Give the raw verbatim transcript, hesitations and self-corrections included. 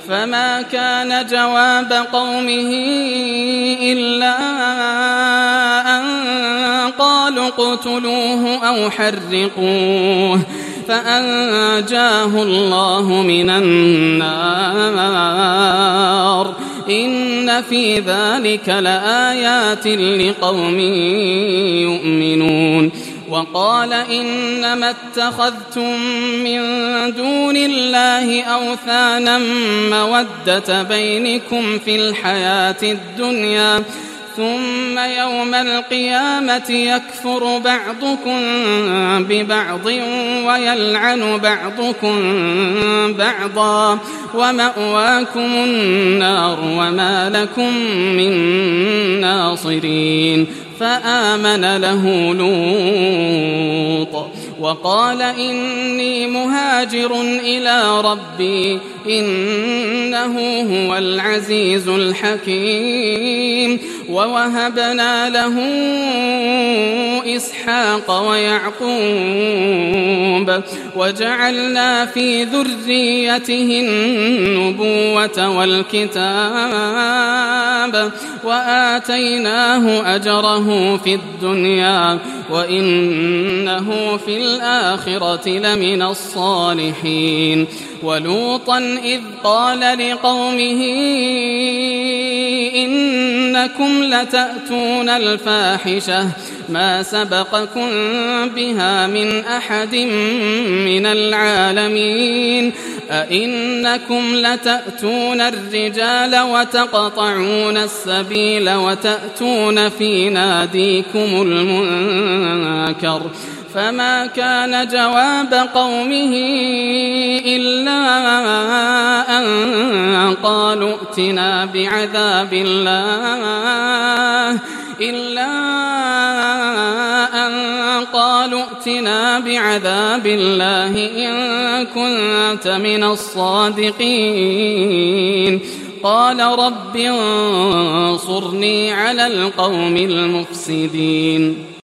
فما كان جواب قومه إلا أن قالوا اقتلوه أو حرقوه فأنجاه الله من النار إن في ذلك لآيات لقوم يؤمنون. وقال إنما اتخذتم من دون الله أوثانا مودة بينكم في الحياة الدنيا ثم يوم القيامة يكفر بعضكم ببعض ويلعن بعضكم بعضا ومأواكم النار وما لكم من ناصرين. فآمن له لوط وقال إني مهاجر إلى ربي إنه هو العزيز الحكيم. ووهبنا له إسحاق ويعقوب وجعلنا في ذريته النبوة والكتاب وآتيناه أجره في الدنيا وإنه في الآخرة لمن الصالحين. ولوطا إذ قال لقومه إنكم لتأتون الفاحشة ما سبقكم بها من أحد من العالمين أئنكم لتأتون الرجال وتقطعون السبيل وتأتون في ناديكم المنكر. فما كان جواب قومه إلا أن قالوا ائتنا بعذاب الله إلا أن قالوا ائتنا بعذاب الله إن كنت من الصادقين. قال رب انصرني على القوم المفسدين.